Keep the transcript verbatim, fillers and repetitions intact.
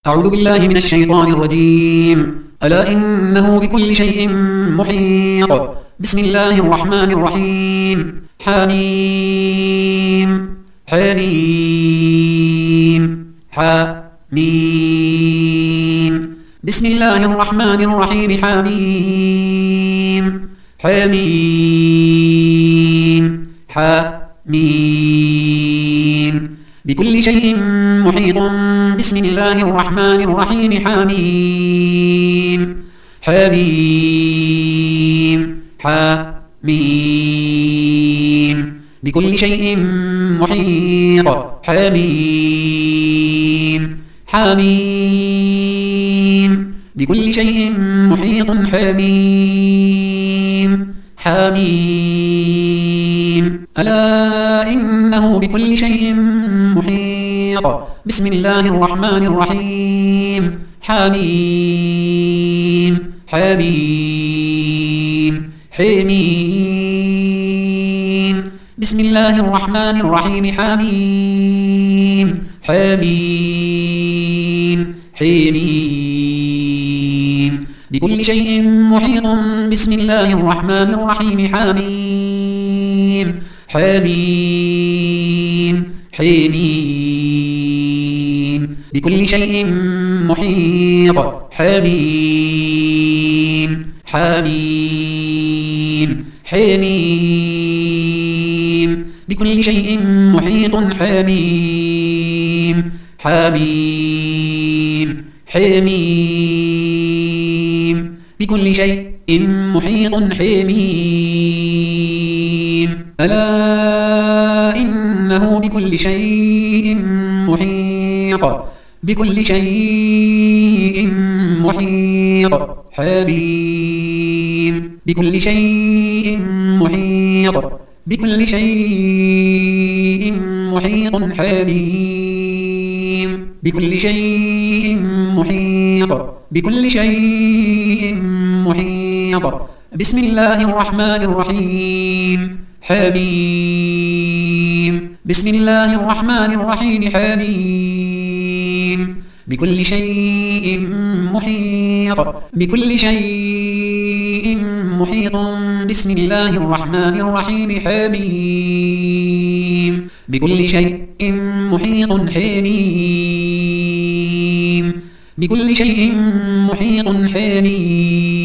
أعوذ بالله من الشيطان الرجيم. ألا إنه بكل شيء محيط. بسم الله الرحمن الرحيم. حميم حميم حميم. بسم الله الرحمن الرحيم. حميم حميم حميم. بكل شيء محيط. بسم الله الرحمن الرحيم. حميم حميم حميم. بكل شيء محيط. حميم حميم. بكل شيء محيط. حميم حميم. ألا إنه بكل شيء محيط. بسم الله الرحمن الرحيم. حميم حميم حميم. بسم الله الرحمن الرحيم. حميم حميم حميم. بكل شيء محيط. بسم الله الرحمن الرحيم. حميم حميم حميم. بكل شيء محيط. حميم حميم حميم. بكل شيء محيط. حميم حميم حميم. بكل شيء محيط. حميم. ألا إنه بكل شيء محيط. بكل شيء محيط. حميم. بكل شيء محيط. بكل شيء محيط. حميم. بكل شيء محيط. بكل شيء محيط. بسم الله الرحمن الرحيم. حميم. بسم الله الرحمن الرحيم. حميم. بكل شيء محيط. بكل شيء محيط. بسم الله الرحمن الرحيم. حميم. بكل شيء محيط. حميم. بكل شيء محيط. حميم.